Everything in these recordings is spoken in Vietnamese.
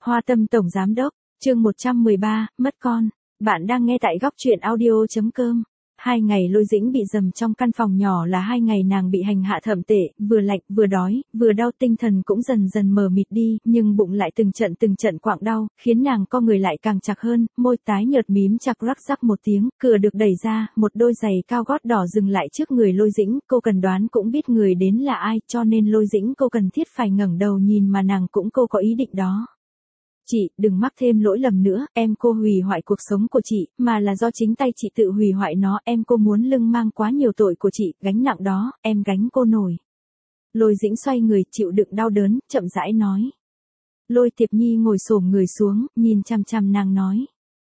Hoa Tâm Tổng Giám Đốc, chương 113, mất con. Bạn đang nghe tại góc truyện audio.com. 2 ngày Lôi Dĩnh bị giam trong căn phòng nhỏ là 2 ngày nàng bị hành hạ thậm tệ, vừa lạnh, vừa đói, vừa đau, tinh thần cũng dần dần mờ mịt đi, nhưng bụng lại từng trận quặn đau, khiến nàng co người lại càng chặt hơn, môi tái nhợt mím chặt, rắc rắc một tiếng, cửa được đẩy ra, một đôi giày cao gót đỏ dừng lại trước người Lôi Dĩnh, cô cần đoán cũng biết người đến là ai, cho nên Lôi Dĩnh cô cần thiết phải ngẩng đầu nhìn mà nàng cũng cô có ý định đó. Chị, đừng mắc thêm lỗi lầm nữa, em cô hủy hoại cuộc sống của chị, mà là do chính tay chị tự hủy hoại nó, em cô muốn lưng mang quá nhiều tội của chị, gánh nặng đó, em gánh cô nổi. Lôi Dĩnh xoay người, chịu đựng đau đớn, chậm rãi nói. Lôi Tiệp Nhi ngồi xổm người xuống, nhìn chằm chằm nàng nói.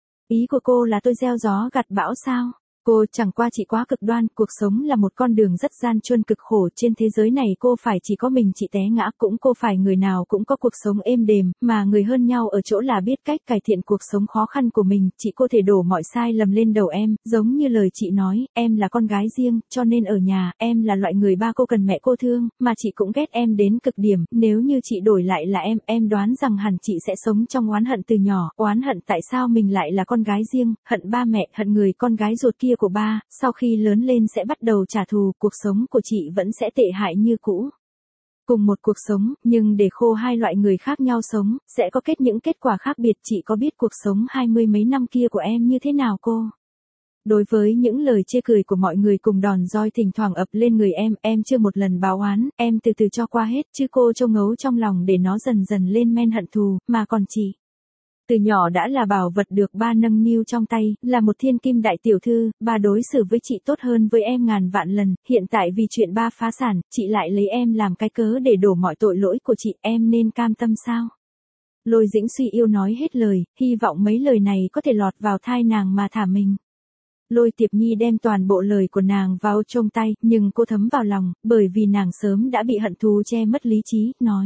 Ý của cô là tôi gieo gió gặt bão sao? Cô chẳng qua chị quá cực đoan, cuộc sống là một con đường rất gian truân cực khổ, trên thế giới này cô phải chỉ có mình chị té ngã, cũng cô phải người nào cũng có cuộc sống êm đềm, mà người hơn nhau ở chỗ là biết cách cải thiện cuộc sống khó khăn của mình, chị cô thể đổ mọi sai lầm lên đầu em, giống như lời chị nói, em là con gái riêng, cho nên ở nhà, em là loại người ba cô cần mẹ cô thương, mà chị cũng ghét em đến cực điểm, nếu như chị đổi lại là em đoán rằng hẳn chị sẽ sống trong oán hận từ nhỏ, oán hận tại sao mình lại là con gái riêng, hận ba mẹ, hận người con gái ruột kia của ba, sau khi lớn lên sẽ bắt đầu trả thù, cuộc sống của chị vẫn sẽ tệ hại như cũ. Cùng một cuộc sống, nhưng để khô hai loại người khác nhau sống, sẽ có những kết quả khác biệt, chị có biết cuộc sống 20 mấy năm kia của em như thế nào cô? Đối với những lời chê cười của mọi người cùng đòn roi thỉnh thoảng ập lên người em chưa một lần báo oán, em từ từ cho qua hết, chứ cô trông ngấu trong lòng để nó dần dần lên men hận thù, mà còn chị. Từ nhỏ đã là bảo vật được ba nâng niu trong tay, là một thiên kim đại tiểu thư, ba đối xử với chị tốt hơn với em ngàn vạn lần, hiện tại vì chuyện ba phá sản, chị lại lấy em làm cái cớ để đổ mọi tội lỗi của chị, em nên cam tâm sao? Lôi Dĩnh suy yếu nói hết lời, hy vọng mấy lời này có thể lọt vào tai nàng mà thả mình. Lôi Tiệp Nhi đem toàn bộ lời của nàng vào trong tay, nhưng cô thấm vào lòng, bởi vì nàng sớm đã bị hận thù che mất lý trí, nói.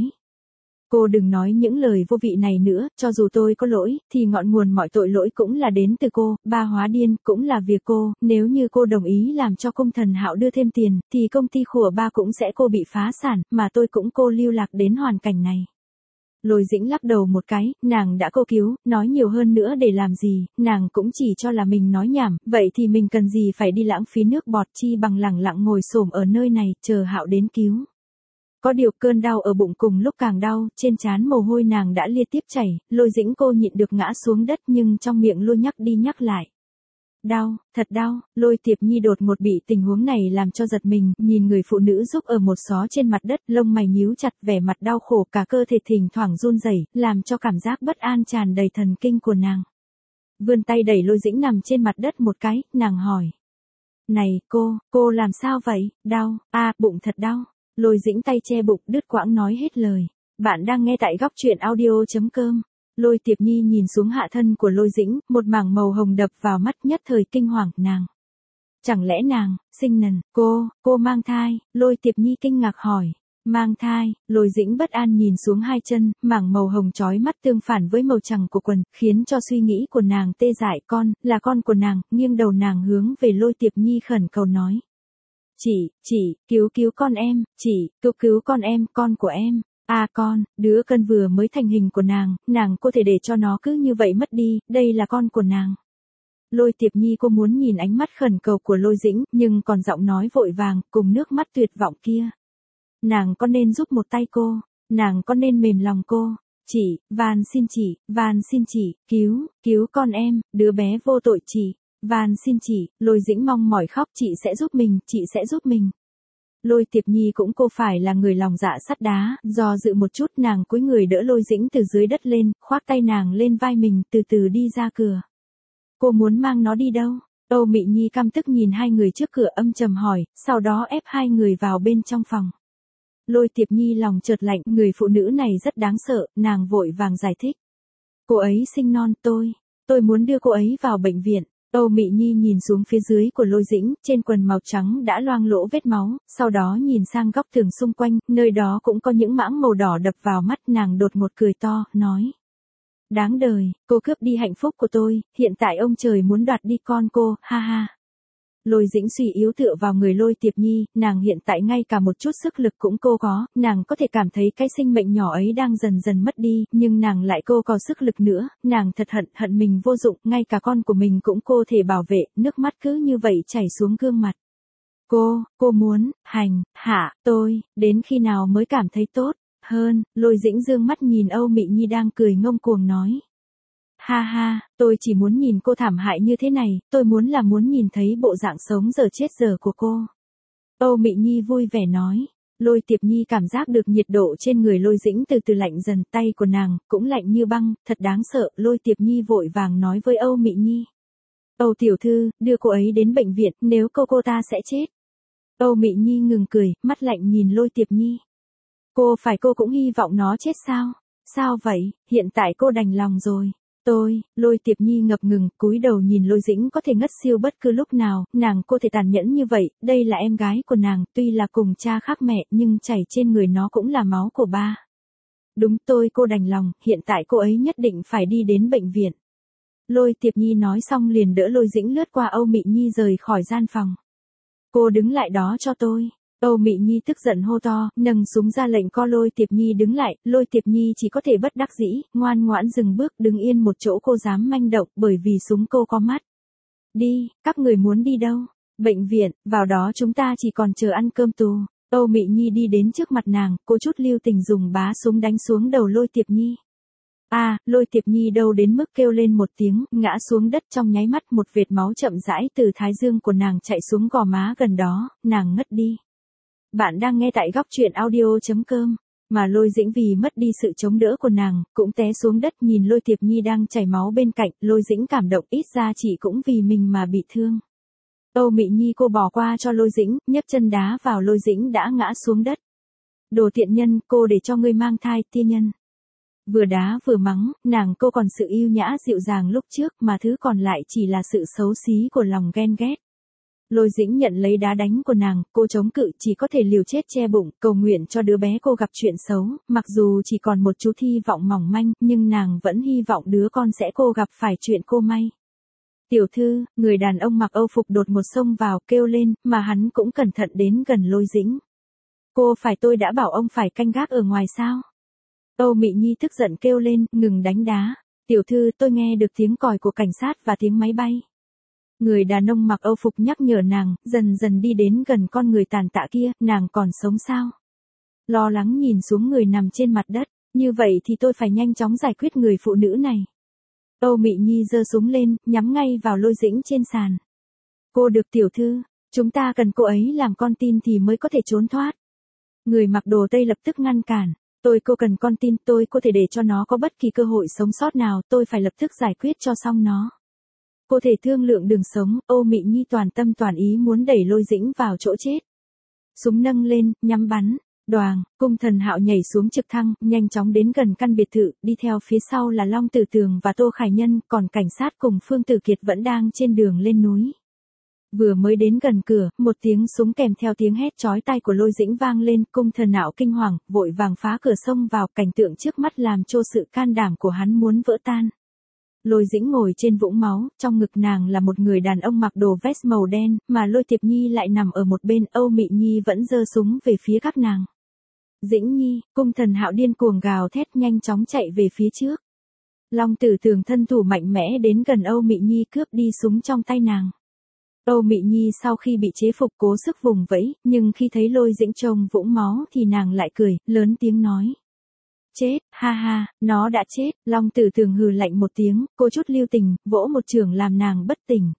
Cô đừng nói những lời vô vị này nữa, cho dù tôi có lỗi, thì ngọn nguồn mọi tội lỗi cũng là đến từ cô, ba hóa điên, cũng là việc cô, nếu như cô đồng ý làm cho Công Thần Hạo đưa thêm tiền, thì công ty của ba cũng sẽ cô bị phá sản, mà tôi cũng cô lưu lạc đến hoàn cảnh này. Lôi Dĩnh lắc đầu một cái, nàng đã cô cứu, nói nhiều hơn nữa để làm gì, nàng cũng chỉ cho là mình nói nhảm, vậy thì mình cần gì phải đi lãng phí nước bọt, chi bằng lẳng lặng ngồi xổm ở nơi này, chờ Hạo đến cứu. Có điều cơn đau ở bụng cùng lúc càng đau, trên trán mồ hôi nàng đã liên tiếp chảy, Lôi Dĩnh cô nhịn được ngã xuống đất nhưng trong miệng luôn nhắc đi nhắc lại. Đau, thật đau, Lôi Tiệp Nhi đột ngột bị tình huống này làm cho giật mình, nhìn người phụ nữ giúp ở một xó trên mặt đất, lông mày nhíu chặt, vẻ mặt đau khổ, cả cơ thể thỉnh thoảng run rẩy, làm cho cảm giác bất an tràn đầy thần kinh của nàng. Vươn tay đẩy Lôi Dĩnh nằm trên mặt đất một cái, nàng hỏi. Này, cô làm sao vậy, đau, bụng thật đau. Lôi Dĩnh tay che bụng, đứt quãng nói hết lời. Bạn đang nghe tại góc truyện audio.com. Lôi Tiệp Nhi nhìn xuống hạ thân của Lôi Dĩnh, một mảng màu hồng đập vào mắt, nhất thời kinh hoàng, nàng. Chẳng lẽ nàng, sinh nần, cô mang thai, Lôi Tiệp Nhi kinh ngạc hỏi. Mang thai, Lôi Dĩnh bất an nhìn xuống hai chân, mảng màu hồng chói mắt tương phản với màu trắng của quần, khiến cho suy nghĩ của nàng tê dại, là con của nàng, nghiêng đầu nàng hướng về Lôi Tiệp Nhi khẩn cầu nói. Chị, cứu con em, chị, cứu con em, con của em. Con, đứa con vừa mới thành hình của nàng có thể để cho nó cứ như vậy mất đi, đây là con của nàng. Lôi Tiệp Nhi cô muốn nhìn ánh mắt khẩn cầu của Lôi Dĩnh, nhưng còn giọng nói vội vàng, cùng nước mắt tuyệt vọng kia. Nàng có nên giúp một tay cô, nàng có nên mềm lòng cô. Chị, van xin chị, cứu con em, đứa bé vô tội chị. Van xin chị, Lôi Dĩnh mong mỏi khóc, chị sẽ giúp mình. Lôi Tiệp Nhi cũng cô phải là người lòng dạ sắt đá, do dự một chút nàng cúi người đỡ Lôi Dĩnh từ dưới đất lên, khoác tay nàng lên vai mình, từ từ đi ra cửa. Cô muốn mang nó đi đâu? Âu Mị Nhi căm tức nhìn hai người trước cửa âm trầm hỏi, sau đó ép hai người vào bên trong phòng. Lôi Tiệp Nhi lòng chợt lạnh, người phụ nữ này rất đáng sợ, nàng vội vàng giải thích. Cô ấy sinh non, tôi muốn đưa cô ấy vào bệnh viện. Âu Mị Nhi nhìn xuống phía dưới của Lôi Dĩnh, trên quần màu trắng đã loang lỗ vết máu, sau đó nhìn sang góc tường xung quanh, nơi đó cũng có những mảng màu đỏ đập vào mắt, nàng đột ngột cười to, nói. Đáng đời, cô cướp đi hạnh phúc của tôi, hiện tại ông trời muốn đoạt đi con cô, ha ha. Lôi Dĩnh suy yếu tựa vào người Lôi Tiệp Nhi, nàng hiện tại ngay cả một chút sức lực cũng cô có, nàng có thể cảm thấy cái sinh mệnh nhỏ ấy đang dần dần mất đi, nhưng nàng lại cô có sức lực nữa, nàng thật hận mình vô dụng, ngay cả con của mình cũng cô thể bảo vệ, nước mắt cứ như vậy chảy xuống gương mặt. Cô muốn, hạ, tôi, đến khi nào mới cảm thấy tốt hơn, Lôi Dĩnh dương mắt nhìn Âu Mị Nhi đang cười ngông cuồng nói. Ha ha, tôi chỉ muốn nhìn cô thảm hại như thế này, tôi muốn nhìn thấy bộ dạng sống giờ chết giờ của cô. Âu Mị Nhi vui vẻ nói. Lôi Tiệp Nhi cảm giác được nhiệt độ trên người Lôi Dĩnh từ từ lạnh dần, tay của nàng cũng lạnh như băng, thật đáng sợ. Lôi Tiệp Nhi vội vàng nói với Âu Mị Nhi. Âu tiểu thư, đưa cô ấy đến bệnh viện, nếu cô ta sẽ chết. Âu Mị Nhi ngừng cười, mắt lạnh nhìn Lôi Tiệp Nhi. Cô cũng hy vọng nó chết sao? Sao vậy, hiện tại cô đành lòng rồi. Lôi Tiệp Nhi ngập ngừng, cúi đầu nhìn Lôi Dĩnh có thể ngất siêu bất cứ lúc nào, nàng cô thể tàn nhẫn như vậy, đây là em gái của nàng, tuy là cùng cha khác mẹ, nhưng chảy trên người nó cũng là máu của ba. Đúng, cô đành lòng, hiện tại cô ấy nhất định phải đi đến bệnh viện. Lôi Tiệp Nhi nói xong liền đỡ Lôi Dĩnh lướt qua Âu Mị Nhi rời khỏi gian phòng. Cô đứng lại đó cho tôi. Âu Mị Nhi tức giận hô to, nâng súng ra lệnh co Lôi Tiệp Nhi đứng lại, Lôi Tiệp Nhi chỉ có thể bất đắc dĩ, ngoan ngoãn dừng bước đứng yên một chỗ, cô dám manh động bởi vì súng cô có mắt. Đi, các người muốn đi đâu? Bệnh viện, vào đó chúng ta chỉ còn chờ ăn cơm tù. Âu Mị Nhi đi đến trước mặt nàng, cô chút lưu tình dùng bá súng đánh xuống đầu Lôi Tiệp Nhi. Lôi Tiệp Nhi đâu đến mức kêu lên một tiếng, ngã xuống đất trong nháy mắt, một vệt máu chậm rãi từ thái dương của nàng chạy xuống gò má gần đó, nàng ngất đi. Bạn đang nghe tại góc truyện audio.com, mà Lôi Dĩnh vì mất đi sự chống đỡ của nàng, cũng té xuống đất nhìn Lôi Tiệp Nhi đang chảy máu bên cạnh, Lôi Dĩnh cảm động, ít ra chị cũng vì mình mà bị thương. Âu Mị Nhi cô bỏ qua cho Lôi Dĩnh, nhấc chân đá vào Lôi Dĩnh đã ngã xuống đất. Đồ tiện nhân, cô để cho ngươi mang thai, tiên nhân. Vừa đá vừa mắng, nàng cô còn sự yêu nhã dịu dàng lúc trước mà thứ còn lại chỉ là sự xấu xí của lòng ghen ghét. Lôi Dĩnh nhận lấy đá đánh của nàng, cô chống cự chỉ có thể liều chết che bụng, cầu nguyện cho đứa bé cô gặp chuyện xấu, mặc dù chỉ còn một chút hy vọng mỏng manh, nhưng nàng vẫn hy vọng đứa con sẽ cô gặp phải chuyện cô may. Tiểu thư, người đàn ông mặc Âu phục đột ngột xông vào, kêu lên, mà hắn cũng cẩn thận đến gần Lôi Dĩnh. Tôi đã bảo ông phải canh gác ở ngoài sao? Âu Mị Nhi tức giận kêu lên, ngừng đánh đá. Tiểu thư, tôi nghe được tiếng còi của cảnh sát và tiếng máy bay. Người đàn ông mặc Âu phục nhắc nhở nàng, dần dần đi đến gần con người tàn tạ kia, nàng còn sống sao? Lo lắng nhìn xuống người nằm trên mặt đất, như vậy thì tôi phải nhanh chóng giải quyết người phụ nữ này. Âu Mị Nhi giơ súng lên, nhắm ngay vào Lôi Dĩnh trên sàn. Cô được tiểu thư, chúng ta cần cô ấy làm con tin thì mới có thể trốn thoát. Người mặc đồ tây lập tức ngăn cản. Cô cần con tin, tôi có thể để cho nó có bất kỳ cơ hội sống sót nào, tôi phải lập tức giải quyết cho xong nó. Cô thể thương lượng đường sống, Âu Mị Nhi toàn tâm toàn ý muốn đẩy Lôi Dĩnh vào chỗ chết. Súng nâng lên, nhắm bắn, đoàng, Cung Thần Hạo nhảy xuống trực thăng, nhanh chóng đến gần căn biệt thự, đi theo phía sau là Long Tử Tường và Tô Khải Nhân, còn cảnh sát cùng Phương Tử Kiệt vẫn đang trên đường lên núi. Vừa mới đến gần cửa, một tiếng súng kèm theo tiếng hét chói tai của Lôi Dĩnh vang lên, Cung Thần Hạo kinh hoàng, vội vàng phá cửa xông vào, cảnh tượng trước mắt làm cho sự can đảm của hắn muốn vỡ tan. Lôi Dĩnh ngồi trên vũng máu, trong ngực nàng là một người đàn ông mặc đồ vest màu đen, mà Lôi Tiệp Nhi lại nằm ở một bên, Âu Mị Nhi vẫn giơ súng về phía các nàng. Dĩnh Nhi, Cung Thần Hạo điên cuồng gào thét nhanh chóng chạy về phía trước. Long Tử Tường thân thủ mạnh mẽ đến gần Âu Mị Nhi cướp đi súng trong tay nàng. Âu Mị Nhi sau khi bị chế phục cố sức vùng vẫy, nhưng khi thấy Lôi Dĩnh trông vũng máu thì nàng lại cười, lớn tiếng nói. Chết, ha ha, nó đã chết, Long Tử Tường hừ lạnh một tiếng, cô chút lưu tình, vỗ một chưởng làm nàng bất tỉnh.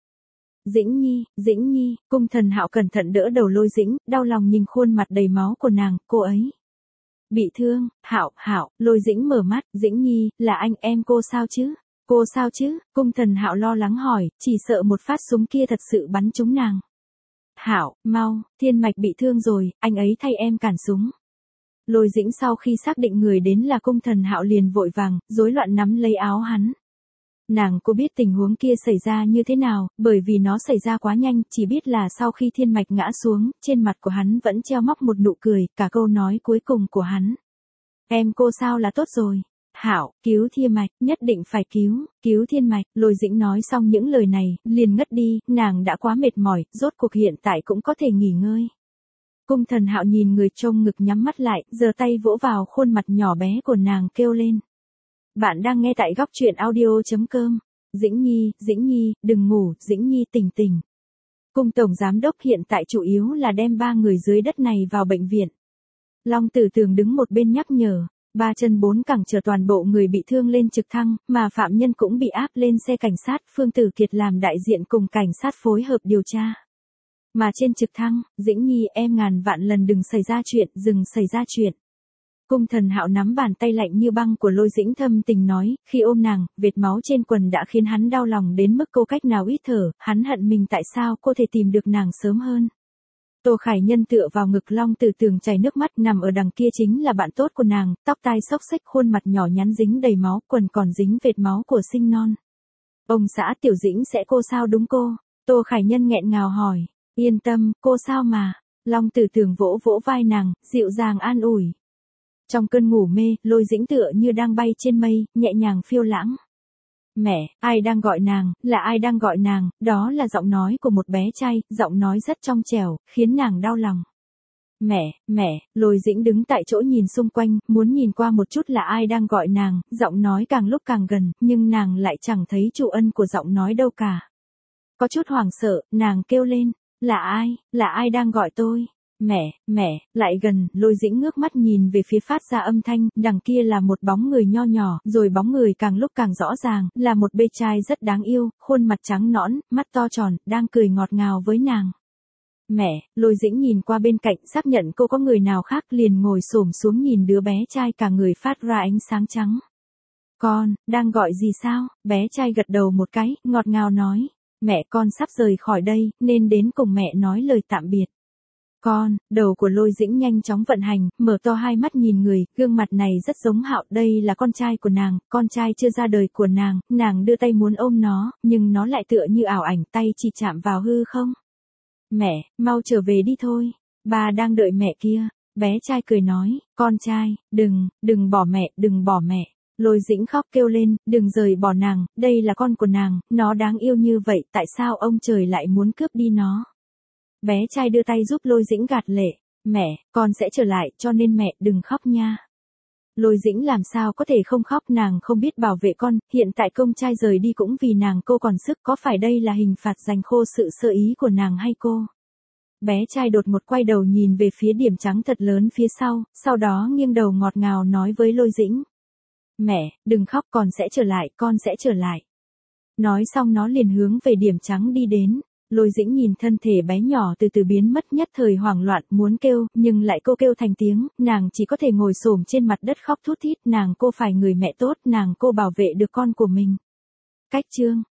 Dĩnh Nhi, Cung Thần Hạo cẩn thận đỡ đầu Lôi Dĩnh, đau lòng nhìn khuôn mặt đầy máu của nàng, cô ấy. Bị thương, Hạo, Lôi Dĩnh mở mắt, Dĩnh Nhi, là anh em cô sao chứ? Cô sao chứ? Cung Thần Hạo lo lắng hỏi, chỉ sợ một phát súng kia thật sự bắn trúng nàng. Hạo, mau, Thiên Mạch bị thương rồi, anh ấy thay em cản súng. Lôi Dĩnh sau khi xác định người đến là Cung Thần Hạo liền vội vàng, rối loạn nắm lấy áo hắn. Nàng cô biết tình huống kia xảy ra như thế nào, bởi vì nó xảy ra quá nhanh, chỉ biết là sau khi Thiên Mạch ngã xuống, trên mặt của hắn vẫn treo móc một nụ cười, cả câu nói cuối cùng của hắn. Em cô sao là tốt rồi. Hảo, cứu Thiên Mạch, nhất định phải cứu Thiên Mạch. Lôi Dĩnh nói xong những lời này, liền ngất đi, nàng đã quá mệt mỏi, rốt cuộc hiện tại cũng có thể nghỉ ngơi. Cung Thần Hạo nhìn người trông ngực nhắm mắt lại, giơ tay vỗ vào khuôn mặt nhỏ bé của nàng kêu lên. Bạn đang nghe tại góc truyện audio.com. Dĩnh Nhi, đừng ngủ, Dĩnh Nhi tỉnh tỉnh. Cung Tổng Giám Đốc hiện tại chủ yếu là đem 3 người dưới đất này vào bệnh viện. Long Tử Tường đứng một bên nhắc nhở, 3 chân 4 cẳng chở toàn bộ người bị thương lên trực thăng, mà phạm nhân cũng bị áp lên xe cảnh sát, Phương Tử Kiệt làm đại diện cùng cảnh sát phối hợp điều tra. Mà trên trực thăng, Dĩnh Nhi em ngàn vạn lần đừng xảy ra chuyện. Cung Thần Hạo nắm bàn tay lạnh như băng của Lôi Dĩnh thâm tình nói, khi ôm nàng, vệt máu trên quần đã khiến hắn đau lòng đến mức cô cách nào ít thở, hắn hận mình tại sao cô thể tìm được nàng sớm hơn. Tô Khải Nhân tựa vào ngực Long Tử Tường chảy nước mắt, nằm ở đằng kia chính là bạn tốt của nàng, tóc tai xốc xếch, khuôn mặt nhỏ nhắn dính đầy máu, quần còn dính vệt máu của sinh non. Ông xã Tiểu Dĩnh sẽ cô sao đúng cô? Tô Khải Nhân nghẹn ngào hỏi. Yên tâm, cô sao mà. Long Tử Tường vỗ vỗ vai nàng, dịu dàng an ủi. Trong cơn ngủ mê, Lôi Dĩnh tựa như đang bay trên mây, nhẹ nhàng phiêu lãng. Mẹ, ai đang gọi nàng, là ai đang gọi nàng, đó là giọng nói của một bé trai, giọng nói rất trong trẻo, khiến nàng đau lòng. Mẹ, Lôi Dĩnh đứng tại chỗ nhìn xung quanh, muốn nhìn qua một chút là ai đang gọi nàng, giọng nói càng lúc càng gần, nhưng nàng lại chẳng thấy chủ ân của giọng nói đâu cả. Có chút hoảng sợ, nàng kêu lên, là ai đang gọi tôi? Mẹ, lại gần, Lôi Dĩnh ngước mắt nhìn về phía phát ra âm thanh, đằng kia là một bóng người nho nhỏ, rồi bóng người càng lúc càng rõ ràng, là một bê trai rất đáng yêu, khuôn mặt trắng nõn, mắt to tròn, đang cười ngọt ngào với nàng. Mẹ, Lôi Dĩnh nhìn qua bên cạnh, xác nhận cô có người nào khác, liền ngồi xổm xuống nhìn đứa bé trai cả người phát ra ánh sáng trắng. Con, đang gọi gì sao? Bé trai gật đầu một cái, ngọt ngào nói. Mẹ con sắp rời khỏi đây, nên đến cùng mẹ nói lời tạm biệt. Con, đầu của Lôi Dĩnh nhanh chóng vận hành, mở to hai mắt nhìn người, gương mặt này rất giống Hạo, đây là con trai của nàng, con trai chưa ra đời của nàng đưa tay muốn ôm nó, nhưng nó lại tựa như ảo ảnh, tay chỉ chạm vào hư không. Mẹ, mau trở về đi thôi, bà đang đợi mẹ kia, bé trai cười nói, con trai, đừng bỏ mẹ. Lôi Dĩnh khóc kêu lên, đừng rời bỏ nàng, đây là con của nàng, nó đáng yêu như vậy, tại sao ông trời lại muốn cướp đi nó? Bé trai đưa tay giúp Lôi Dĩnh gạt lệ, mẹ, con sẽ trở lại, cho nên mẹ đừng khóc nha. Lôi Dĩnh làm sao có thể không khóc, nàng không biết bảo vệ con, hiện tại công trai rời đi cũng vì nàng, cô còn sức, có phải đây là hình phạt dành khô sự sơ ý của nàng hay cô? Bé trai đột ngột quay đầu nhìn về phía điểm trắng thật lớn phía sau đó nghiêng đầu ngọt ngào nói với Lôi Dĩnh. Mẹ, đừng khóc, con sẽ trở lại. Nói xong nó liền hướng về điểm trắng đi đến. Lôi Dĩnh nhìn thân thể bé nhỏ từ từ biến mất, nhất thời hoảng loạn muốn kêu, nhưng lại cô kêu thành tiếng, nàng chỉ có thể ngồi xổm trên mặt đất khóc thút thít, cô phải người mẹ tốt, cô bảo vệ được con của mình. Cách chương